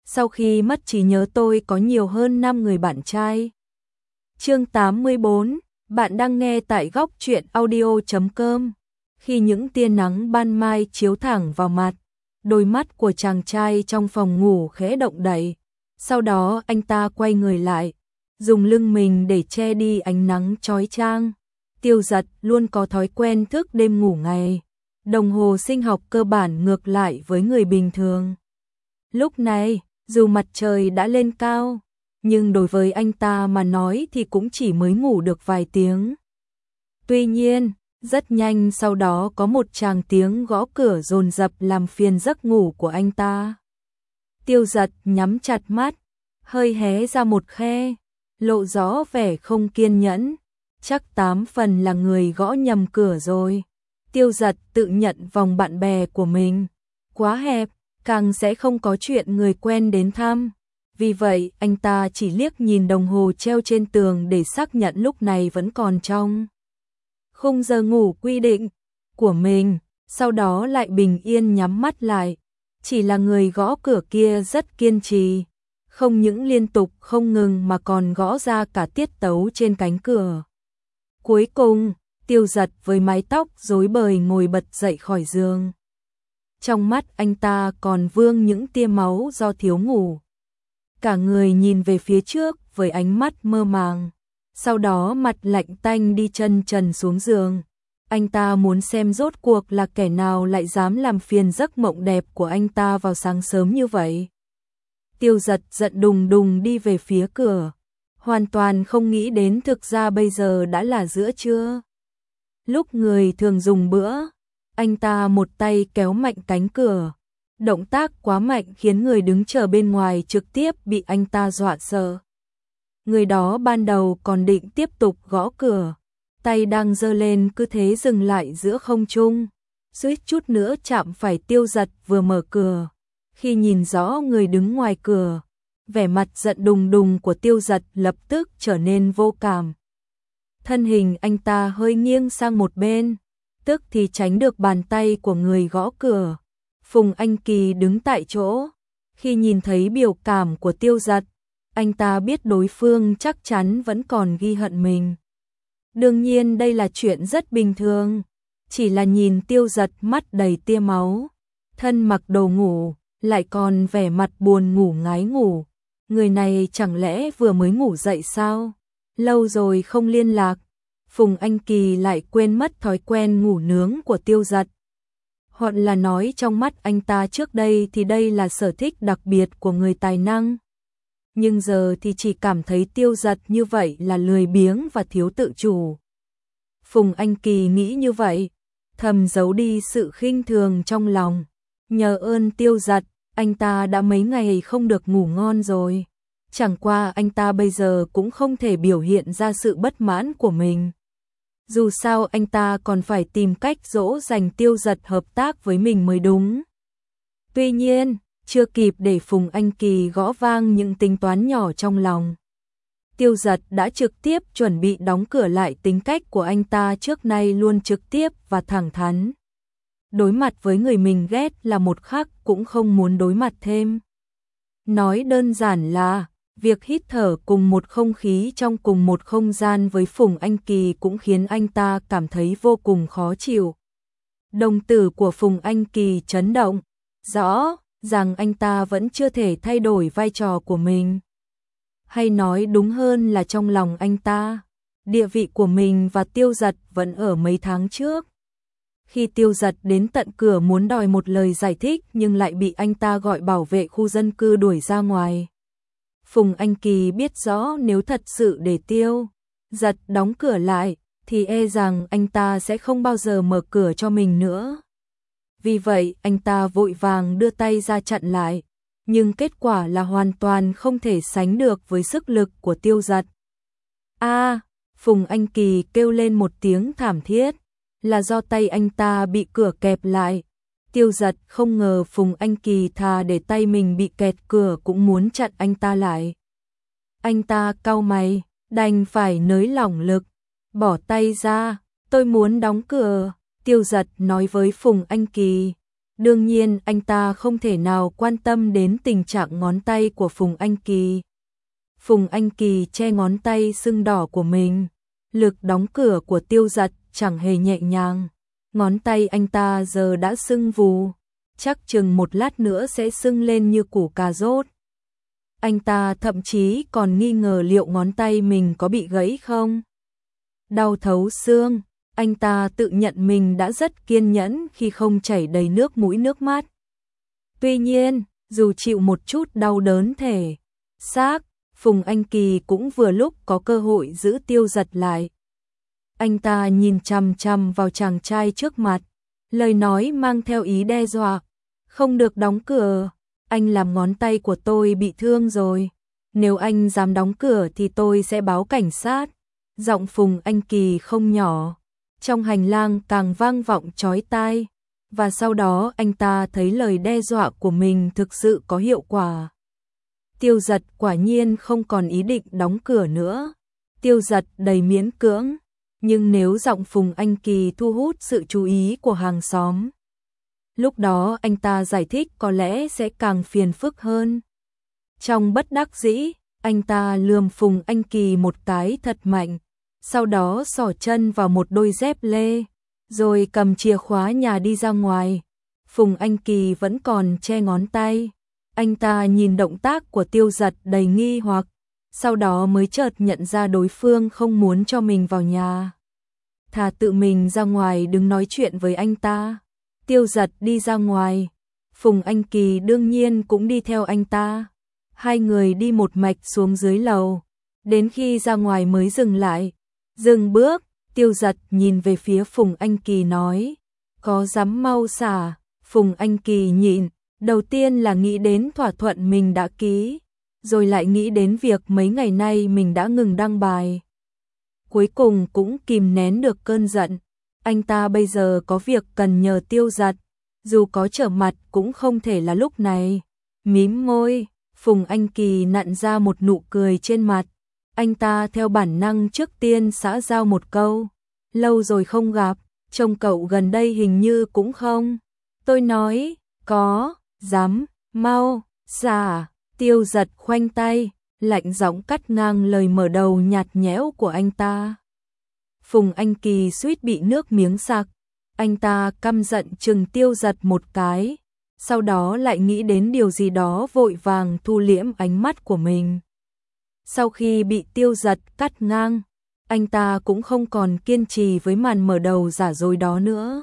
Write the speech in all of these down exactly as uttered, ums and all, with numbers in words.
Sau khi mất trí nhớ tôi có nhiều hơn năm người bạn trai. Chương tám mươi bốn, bạn đang nghe tại góc truyện audio chấm com. Khi những tia nắng ban mai chiếu thẳng vào mặt, đôi mắt của chàng trai trong phòng ngủ khẽ động đậy. Sau đó anh ta quay người lại, dùng lưng mình để che đi ánh nắng chói chang. Tiêu Dật luôn có thói quen thức đêm ngủ ngày. Đồng hồ sinh học cơ bản ngược lại với người bình thường. Lúc này, dù mặt trời đã lên cao, nhưng đối với anh ta mà nói thì cũng chỉ mới ngủ được vài tiếng. Tuy nhiên, rất nhanh sau đó có một tràng tiếng gõ cửa dồn dập làm phiền giấc ngủ của anh ta. Tiêu Dật nhắm chặt mắt, hơi hé ra một khe, lộ rõ vẻ không kiên nhẫn. Chắc tám phần là người gõ nhầm cửa rồi. Tiêu Dật tự nhận vòng bạn bè của mình quá hẹp, càng sẽ không có chuyện người quen đến thăm. Vì vậy, anh ta chỉ liếc nhìn đồng hồ treo trên tường để xác nhận lúc này vẫn còn trong khung giờ ngủ quy định của mình, sau đó lại bình yên nhắm mắt lại. Chỉ là người gõ cửa kia rất kiên trì, không những liên tục không ngừng mà còn gõ ra cả tiết tấu trên cánh cửa. Cuối cùng, Tiêu Dật với mái tóc rối bời ngồi bật dậy khỏi giường. Trong mắt anh ta còn vương những tia máu do thiếu ngủ. Cả người nhìn về phía trước với ánh mắt mơ màng. Sau đó mặt lạnh tanh đi chân trần xuống giường. Anh ta muốn xem rốt cuộc là kẻ nào lại dám làm phiền giấc mộng đẹp của anh ta vào sáng sớm như vậy. Tiêu Dật giận đùng đùng đi về phía cửa, hoàn toàn không nghĩ đến thực ra bây giờ đã là giữa trưa. Lúc người thường dùng bữa, anh ta một tay kéo mạnh cánh cửa. Động tác quá mạnh khiến người đứng chờ bên ngoài trực tiếp bị anh ta dọa sợ. Người đó ban đầu còn định tiếp tục gõ cửa, tay đang giơ lên cứ thế dừng lại giữa không trung, suýt chút nữa chạm phải Tiêu Dật vừa mở cửa. Khi nhìn rõ người đứng ngoài cửa, vẻ mặt giận đùng đùng của Tiêu Dật lập tức trở nên vô cảm. Thân hình anh ta hơi nghiêng sang một bên, tức thì tránh được bàn tay của người gõ cửa. Phùng Anh Kỳ đứng tại chỗ, khi nhìn thấy biểu cảm của Tiêu Dật, anh ta biết đối phương chắc chắn vẫn còn ghi hận mình. Đương nhiên đây là chuyện rất bình thường, chỉ là nhìn Tiêu Dật mắt đầy tia máu, thân mặc đồ ngủ, lại còn vẻ mặt buồn ngủ ngái ngủ. Người này chẳng lẽ vừa mới ngủ dậy sao? Lâu rồi không liên lạc. Phùng Anh Kỳ lại quên mất thói quen ngủ nướng của Tiêu Dật. Hoặc là nói trong mắt anh ta trước đây thì đây là sở thích đặc biệt của người tài năng. Nhưng giờ thì chỉ cảm thấy Tiêu Dật như vậy là lười biếng và thiếu tự chủ. Phùng Anh Kỳ nghĩ như vậy, thầm giấu đi sự khinh thường trong lòng. Nhờ ơn Tiêu Dật, anh ta đã mấy ngày không được ngủ ngon rồi. Chẳng qua anh ta bây giờ cũng không thể biểu hiện ra sự bất mãn của mình. Dù sao anh ta còn phải tìm cách dỗ dành Tiêu Dật hợp tác với mình mới đúng. Tuy nhiên, chưa kịp để Phùng Anh Kỳ gõ vang những tính toán nhỏ trong lòng, Tiêu Dật đã trực tiếp chuẩn bị đóng cửa lại. Tính cách của anh ta trước nay luôn trực tiếp và thẳng thắn. Đối mặt với người mình ghét là một khắc cũng không muốn đối mặt thêm. Nói đơn giản là, việc hít thở cùng một không khí trong cùng một không gian với Phùng Anh Kỳ cũng khiến anh ta cảm thấy vô cùng khó chịu. Đồng tử của Phùng Anh Kỳ chấn động, rõ rằng anh ta vẫn chưa thể thay đổi vai trò của mình. Hay nói đúng hơn là trong lòng anh ta, địa vị của mình và Tiêu Dật vẫn ở mấy tháng trước. Khi Tiêu Dật đến tận cửa muốn đòi một lời giải thích nhưng lại bị anh ta gọi bảo vệ khu dân cư đuổi ra ngoài. Phùng Anh Kỳ biết rõ nếu thật sự để Tiêu Dật đóng cửa lại thì e rằng anh ta sẽ không bao giờ mở cửa cho mình nữa. Vì vậy anh ta vội vàng đưa tay ra chặn lại, nhưng kết quả là hoàn toàn không thể sánh được với sức lực của Tiêu Dật. A, Phùng Anh Kỳ kêu lên một tiếng thảm thiết, là do tay anh ta bị cửa kẹp lại. Tiêu Dật không ngờ Phùng Anh Kỳ thà để tay mình bị kẹt cửa cũng muốn chặn anh ta lại. Anh ta cau mày, đành phải nới lỏng lực, bỏ tay ra, tôi muốn đóng cửa. Tiêu Dật nói với Phùng Anh Kỳ, Đương nhiên anh ta không thể nào quan tâm đến tình trạng ngón tay của Phùng Anh Kỳ. Phùng Anh Kỳ che ngón tay sưng đỏ của mình. Lực đóng cửa của Tiêu Dật chẳng hề nhẹ nhàng. Ngón tay anh ta giờ đã sưng vù, chắc chừng một lát nữa sẽ sưng lên như củ cà rốt. Anh ta thậm chí còn nghi ngờ liệu ngón tay mình có bị gãy không. Đau thấu xương, anh ta tự nhận mình đã rất kiên nhẫn khi không chảy đầy nước mũi nước mắt. Tuy nhiên, dù chịu một chút đau đớn thể xác, Phùng Anh Kỳ cũng vừa lúc có cơ hội giữ Tiêu Dật lại. Anh ta nhìn chằm chằm vào chàng trai trước mặt, lời nói mang theo ý đe dọa. Không được đóng cửa, anh làm ngón tay của tôi bị thương rồi. Nếu anh dám đóng cửa thì tôi sẽ báo cảnh sát. Giọng Phùng Anh Kỳ không nhỏ, trong hành lang càng vang vọng chói tai. Và sau đó anh ta thấy lời đe dọa của mình thực sự có hiệu quả. Tiêu Dật quả nhiên không còn ý định đóng cửa nữa. Tiêu Dật đầy miễn cưỡng, nhưng nếu giọng Phùng Anh Kỳ thu hút sự chú ý của hàng xóm, lúc đó anh ta giải thích có lẽ sẽ càng phiền phức hơn. Trong bất đắc dĩ, anh ta lườm Phùng Anh Kỳ một cái thật mạnh, sau đó xỏ chân vào một đôi dép lê, rồi cầm chìa khóa nhà đi ra ngoài. Phùng Anh Kỳ vẫn còn che ngón tay. Anh ta nhìn động tác của Tiêu Dật đầy nghi hoặc, sau đó mới chợt nhận ra đối phương không muốn cho mình vào nhà. Thà tự mình ra ngoài đừng nói chuyện với anh ta. Tiêu Dật đi ra ngoài, Phùng Anh Kỳ đương nhiên cũng đi theo anh ta. Hai người đi một mạch xuống dưới lầu, đến khi ra ngoài mới dừng lại. Dừng bước, Tiêu Dật nhìn về phía Phùng Anh Kỳ nói, có dám mau xả. Phùng Anh Kỳ nhịn, đầu tiên là nghĩ đến thỏa thuận mình đã ký, rồi lại nghĩ đến việc mấy ngày nay mình đã ngừng đăng bài. Cuối cùng cũng kìm nén được cơn giận. Anh ta bây giờ có việc cần nhờ Tiêu Dật, dù có trở mặt cũng không thể là lúc này. Mím môi, Phùng Anh Kỳ nặn ra một nụ cười trên mặt. Anh ta theo bản năng trước tiên xã giao một câu, lâu rồi không gặp, trông cậu gần đây hình như cũng không. Tôi nói, có, dám, mau, xả. Tiêu Dật khoanh tay, lạnh giọng cắt ngang lời mở đầu nhạt nhẽo của anh ta. Phùng Anh Kỳ suýt bị nước miếng sặc. Anh ta căm giận chừng Tiêu Dật một cái, sau đó lại nghĩ đến điều gì đó vội vàng thu liễm ánh mắt của mình. Sau khi bị Tiêu Dật cắt ngang, anh ta cũng không còn kiên trì với màn mở đầu giả dối đó nữa.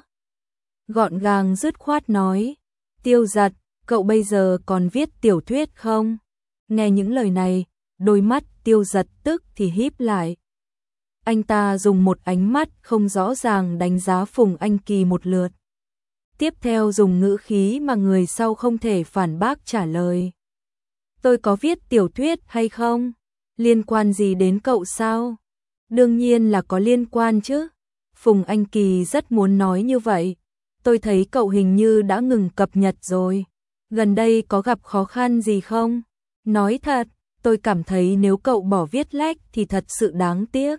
Gọn gàng dứt khoát nói, Tiêu Dật, cậu bây giờ còn viết tiểu thuyết không? Nghe những lời này, đôi mắt Tiêu Dật tức thì híp lại. Anh ta dùng một ánh mắt không rõ ràng đánh giá Phùng Anh Kỳ một lượt. Tiếp theo dùng ngữ khí mà người sau không thể phản bác trả lời. Tôi có viết tiểu thuyết hay không? Liên quan gì đến cậu sao? Đương nhiên là có liên quan chứ. Phùng Anh Kỳ rất muốn nói như vậy. Tôi thấy cậu hình như đã ngừng cập nhật rồi. Gần đây có gặp khó khăn gì không? Nói thật, tôi cảm thấy nếu cậu bỏ viết lách thì thật sự đáng tiếc.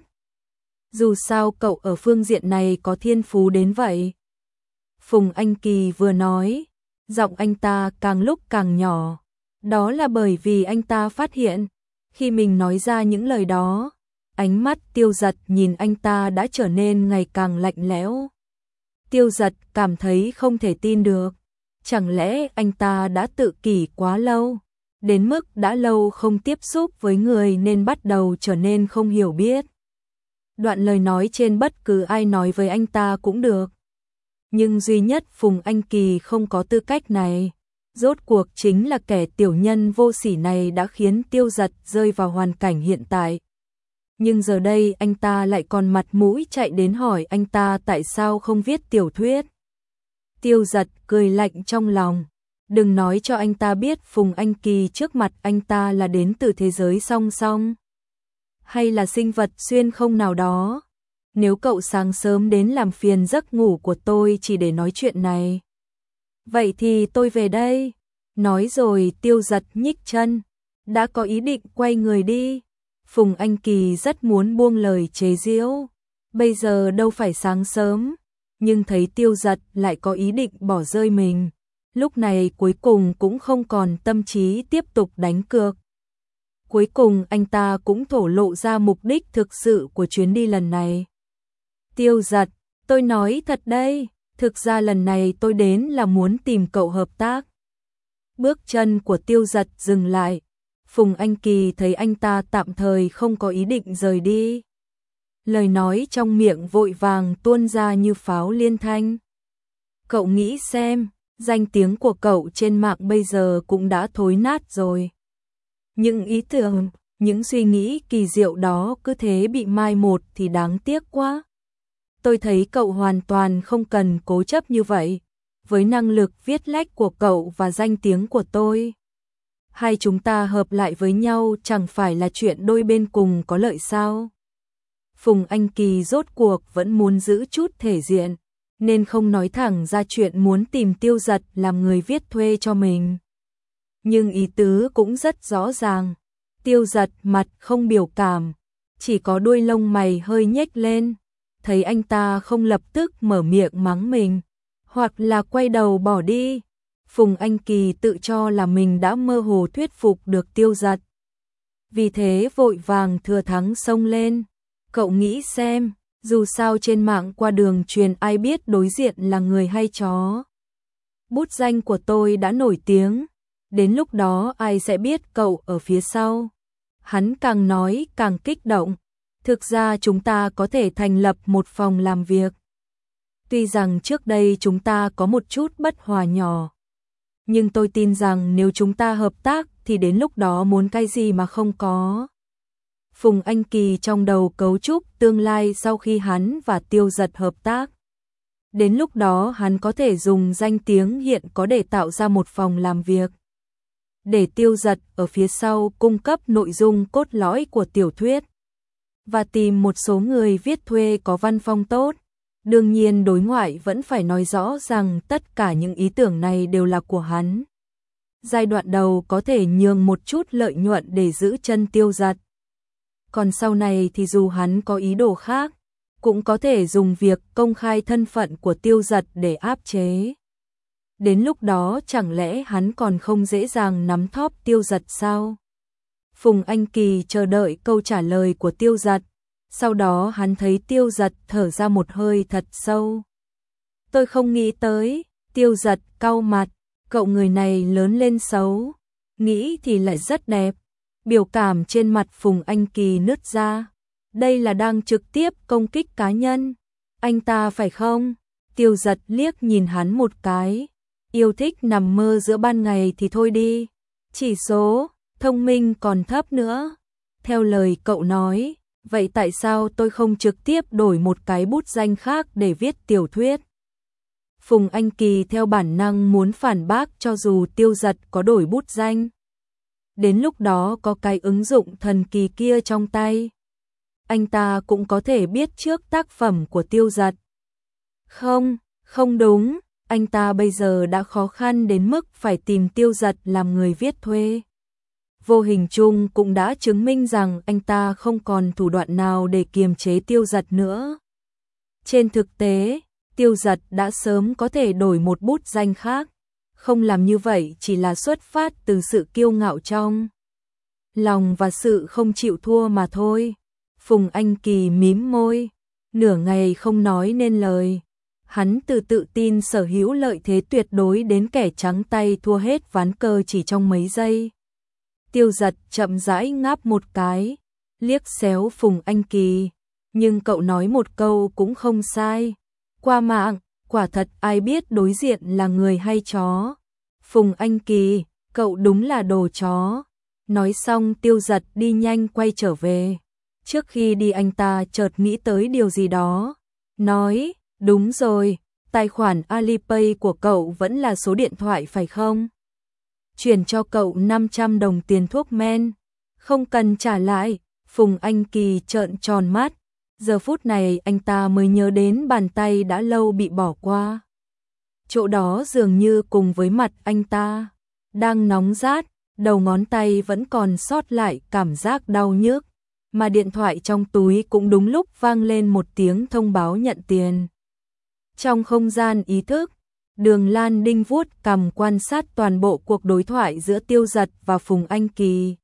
Dù sao cậu ở phương diện này có thiên phú đến vậy. Phùng Anh Kỳ vừa nói, giọng anh ta càng lúc càng nhỏ. Đó là bởi vì anh ta phát hiện, khi mình nói ra những lời đó, ánh mắt Tiêu Dật nhìn anh ta đã trở nên ngày càng lạnh lẽo. Tiêu Dật cảm thấy không thể tin được. Chẳng lẽ anh ta đã tự kỷ quá lâu, đến mức đã lâu không tiếp xúc với người nên bắt đầu trở nên không hiểu biết. Đoạn lời nói trên bất cứ ai nói với anh ta cũng được. Nhưng duy nhất Phùng Anh Kỳ không có tư cách này. Rốt cuộc chính là kẻ tiểu nhân vô sỉ này đã khiến Tiêu Dật rơi vào hoàn cảnh hiện tại. Nhưng giờ đây anh ta lại còn mặt mũi chạy đến hỏi anh ta tại sao không viết tiểu thuyết. Tiêu Dật cười lạnh trong lòng. Đừng nói cho anh ta biết Phùng Anh Kỳ trước mặt anh ta là đến từ thế giới song song, hay là sinh vật xuyên không nào đó. Nếu cậu sáng sớm đến làm phiền giấc ngủ của tôi chỉ để nói chuyện này, vậy thì tôi về đây. Nói rồi Tiêu Dật nhích chân, đã có ý định quay người đi. Phùng Anh Kỳ rất muốn buông lời chế giễu, bây giờ đâu phải sáng sớm, nhưng thấy Tiêu Dật lại có ý định bỏ rơi mình, lúc này cuối cùng cũng không còn tâm trí tiếp tục đánh cược. Cuối cùng anh ta cũng thổ lộ ra mục đích thực sự của chuyến đi lần này. Tiêu Giật, tôi nói thật đây, thực ra lần này tôi đến là muốn tìm cậu hợp tác. Bước chân của Tiêu Giật dừng lại. Phùng Anh Kỳ thấy anh ta tạm thời không có ý định rời đi. Lời nói trong miệng vội vàng tuôn ra như pháo liên thanh. Cậu nghĩ xem, danh tiếng của cậu trên mạng bây giờ cũng đã thối nát rồi. Những ý tưởng, những suy nghĩ kỳ diệu đó cứ thế bị mai một thì đáng tiếc quá. Tôi thấy cậu hoàn toàn không cần cố chấp như vậy. Với năng lực viết lách của cậu và danh tiếng của tôi, hai chúng ta hợp lại với nhau chẳng phải là chuyện đôi bên cùng có lợi sao? Phùng Anh Kỳ rốt cuộc vẫn muốn giữ chút thể diện, nên không nói thẳng ra chuyện muốn tìm Tiêu Giật làm người viết thuê cho mình. Nhưng ý tứ cũng rất rõ ràng. Tiêu Giật mặt không biểu cảm, chỉ có đuôi lông mày hơi nhếch lên. Thấy anh ta không lập tức mở miệng mắng mình, hoặc là quay đầu bỏ đi, Phùng Anh Kỳ tự cho là mình đã mơ hồ thuyết phục được Tiêu Giật. Vì thế vội vàng thừa thắng xông lên. Cậu nghĩ xem, dù sao trên mạng qua đường truyền ai biết đối diện là người hay chó. Bút danh của tôi đã nổi tiếng, đến lúc đó ai sẽ biết cậu ở phía sau. Hắn càng nói càng kích động. Thực ra chúng ta có thể thành lập một phòng làm việc. Tuy rằng trước đây chúng ta có một chút bất hòa nhỏ, nhưng tôi tin rằng nếu chúng ta hợp tác thì đến lúc đó muốn cái gì mà không có. Phùng Anh Kỳ trong đầu cấu trúc tương lai sau khi hắn và Tiêu Giật hợp tác. Đến lúc đó hắn có thể dùng danh tiếng hiện có để tạo ra một phòng làm việc. Để Tiêu Giật ở phía sau cung cấp nội dung cốt lõi của tiểu thuyết. Và tìm một số người viết thuê có văn phong tốt. Đương nhiên đối ngoại vẫn phải nói rõ rằng tất cả những ý tưởng này đều là của hắn. Giai đoạn đầu có thể nhường một chút lợi nhuận để giữ chân Tiêu Giật. Còn sau này thì dù hắn có ý đồ khác, cũng có thể dùng việc công khai thân phận của Tiêu Giật để áp chế. Đến lúc đó chẳng lẽ hắn còn không dễ dàng nắm thóp Tiêu Giật sao? Phùng Anh Kỳ chờ đợi câu trả lời của Tiêu Giật. Sau đó hắn thấy Tiêu Giật thở ra một hơi thật sâu. Tôi không nghĩ tới. Tiêu Giật cau mặt. Cậu người này lớn lên xấu, nghĩ thì lại rất đẹp. Biểu cảm trên mặt Phùng Anh Kỳ nứt ra. Đây là đang trực tiếp công kích cá nhân. Anh ta phải không? Tiêu Giật liếc nhìn hắn một cái. Yêu thích nằm mơ giữa ban ngày thì thôi đi. Chỉ số thông minh còn thấp nữa. Theo lời cậu nói, vậy tại sao tôi không trực tiếp đổi một cái bút danh khác để viết tiểu thuyết? Phùng Anh Kỳ theo bản năng muốn phản bác cho dù Tiêu Giật có đổi bút danh. Đến lúc đó có cái ứng dụng thần kỳ kia trong tay, anh ta cũng có thể biết trước tác phẩm của Tiêu Giật. Không, không đúng, anh ta bây giờ đã khó khăn đến mức phải tìm Tiêu Giật làm người viết thuê. Vô hình chung cũng đã chứng minh rằng anh ta không còn thủ đoạn nào để kiềm chế Tiêu Giật nữa. Trên thực tế, Tiêu Giật đã sớm có thể đổi một bút danh khác. Không làm như vậy chỉ là xuất phát từ sự kiêu ngạo trong lòng và sự không chịu thua mà thôi. Phùng Anh Kỳ mím môi, nửa ngày không nói nên lời. Hắn từ tự tin sở hữu lợi thế tuyệt đối đến kẻ trắng tay thua hết ván cờ chỉ trong mấy giây. Tiêu Giật chậm rãi ngáp một cái, liếc xéo Phùng Anh Kỳ. Nhưng cậu nói một câu cũng không sai. Qua mạng, quả thật ai biết đối diện là người hay chó. Phùng Anh Kỳ, cậu đúng là đồ chó. Nói xong Tiêu Giật đi nhanh quay trở về. Trước khi đi anh ta chợt nghĩ tới điều gì đó. Nói, đúng rồi, tài khoản Alipay của cậu vẫn là số điện thoại phải không? Chuyển cho cậu năm trăm đồng tiền thuốc men. Không cần trả lại. Phùng Anh Kỳ trợn tròn mắt. Giờ phút này anh ta mới nhớ đến bàn tay đã lâu bị bỏ qua. Chỗ đó dường như cùng với mặt anh ta đang nóng rát, đầu ngón tay vẫn còn sót lại cảm giác đau nhức, mà điện thoại trong túi cũng đúng lúc vang lên một tiếng thông báo nhận tiền. Trong không gian ý thức, Đường Lan Đinh vuốt cằm quan sát toàn bộ cuộc đối thoại giữa Tiêu Dật và Phùng Anh Kỳ.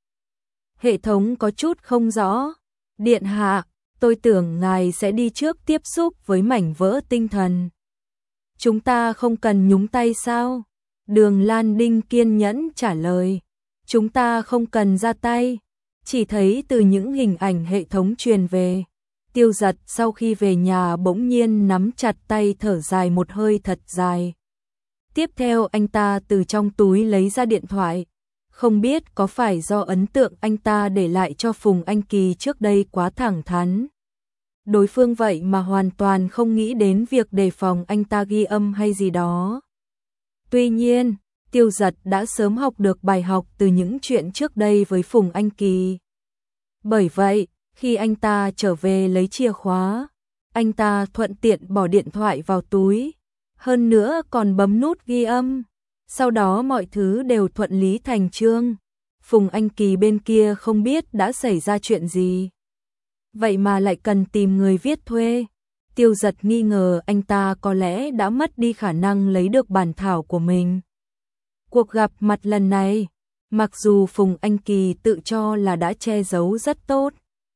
Hệ thống có chút không rõ. Điện hạ, tôi tưởng ngài sẽ đi trước tiếp xúc với mảnh vỡ tinh thần. Chúng ta không cần nhúng tay sao? Đường Lan Đinh kiên nhẫn trả lời. Chúng ta không cần ra tay. Chỉ thấy từ những hình ảnh hệ thống truyền về, Tiêu Dật sau khi về nhà bỗng nhiên nắm chặt tay thở dài một hơi thật dài. Tiếp theo anh ta từ trong túi lấy ra điện thoại. Không biết có phải do ấn tượng anh ta để lại cho Phùng Anh Kỳ trước đây quá thẳng thắn. Đối phương vậy mà hoàn toàn không nghĩ đến việc đề phòng anh ta ghi âm hay gì đó. Tuy nhiên, Tiêu Dật đã sớm học được bài học từ những chuyện trước đây với Phùng Anh Kỳ. Bởi vậy, khi anh ta trở về lấy chìa khóa, anh ta thuận tiện bỏ điện thoại vào túi, hơn nữa còn bấm nút ghi âm. Sau đó mọi thứ đều thuận lý thành chương. Phùng Anh Kỳ bên kia không biết đã xảy ra chuyện gì. Vậy mà lại cần tìm người viết thuê. Tiêu Dật nghi ngờ anh ta có lẽ đã mất đi khả năng lấy được bản thảo của mình. Cuộc gặp mặt lần này, mặc dù Phùng Anh Kỳ tự cho là đã che giấu rất tốt,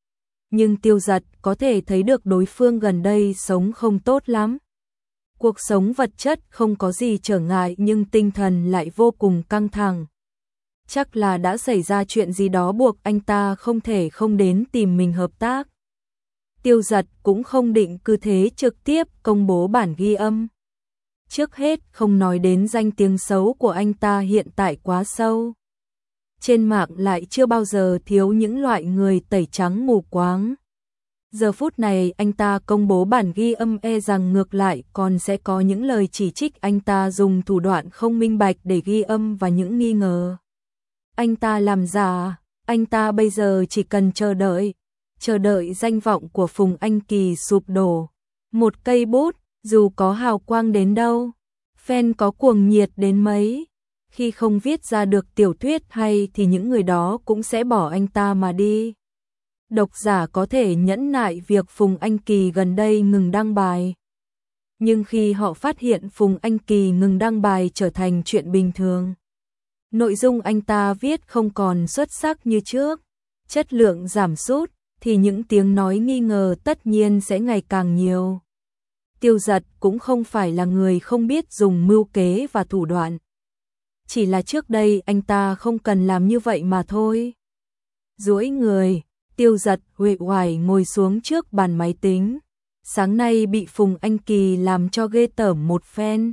nhưng Tiêu Dật có thể thấy được đối phương gần đây sống không tốt lắm. Cuộc sống vật chất không có gì trở ngại nhưng tinh thần lại vô cùng căng thẳng. Chắc là đã xảy ra chuyện gì đó buộc anh ta không thể không đến tìm mình hợp tác. Tiêu Dật cũng không định cứ thế trực tiếp công bố bản ghi âm. Trước hết không nói đến danh tiếng xấu của anh ta hiện tại quá sâu. Trên mạng lại chưa bao giờ thiếu những loại người tẩy trắng mù quáng. Giờ phút này anh ta công bố bản ghi âm e rằng ngược lại còn sẽ có những lời chỉ trích anh ta dùng thủ đoạn không minh bạch để ghi âm và những nghi ngờ anh ta làm giả. Anh ta bây giờ chỉ cần chờ đợi, chờ đợi danh vọng của Phùng Anh Kỳ sụp đổ. Một cây bút, dù có hào quang đến đâu, fan có cuồng nhiệt đến mấy, khi không viết ra được tiểu thuyết hay thì những người đó cũng sẽ bỏ anh ta mà đi. Độc giả có thể nhẫn nại việc Phùng Anh Kỳ gần đây ngừng đăng bài. Nhưng khi họ phát hiện Phùng Anh Kỳ ngừng đăng bài trở thành chuyện bình thường, nội dung anh ta viết không còn xuất sắc như trước, chất lượng giảm sút, thì những tiếng nói nghi ngờ tất nhiên sẽ ngày càng nhiều. Tiêu Dật cũng không phải là người không biết dùng mưu kế và thủ đoạn. Chỉ là trước đây anh ta không cần làm như vậy mà thôi. Duỗi người, Tiêu Dật uể oải ngồi xuống trước bàn máy tính. Sáng nay bị Phùng Anh Kỳ làm cho ghê tởm một phen.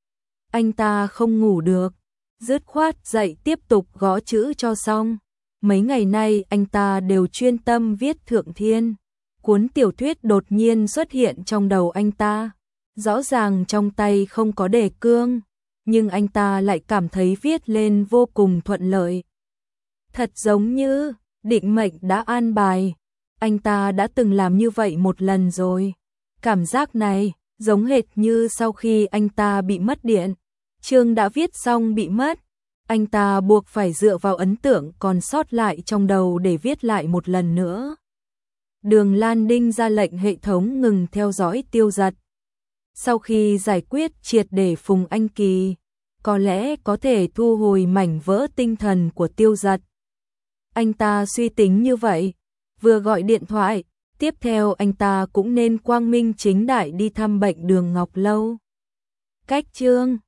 Anh ta không ngủ được, dứt khoát dậy tiếp tục gõ chữ cho xong. Mấy ngày nay anh ta đều chuyên tâm viết Thượng Thiên. Cuốn tiểu thuyết đột nhiên xuất hiện trong đầu anh ta. Rõ ràng trong tay không có đề cương, nhưng anh ta lại cảm thấy viết lên vô cùng thuận lợi. Thật giống như định mệnh đã an bài. Anh ta đã từng làm như vậy một lần rồi. Cảm giác này giống hệt như sau khi anh ta bị mất điện. Chương đã viết xong bị mất. Anh ta buộc phải dựa vào ấn tượng còn sót lại trong đầu để viết lại một lần nữa. Đường Lan Đinh ra lệnh hệ thống ngừng theo dõi Tiêu Dật. Sau khi giải quyết triệt để Phùng Anh Kỳ, có lẽ có thể thu hồi mảnh vỡ tinh thần của Tiêu Dật. Anh ta suy tính như vậy, vừa gọi điện thoại, tiếp theo anh ta cũng nên quang minh chính đại đi thăm bệnh Đường Ngọc Lâu. Cách chương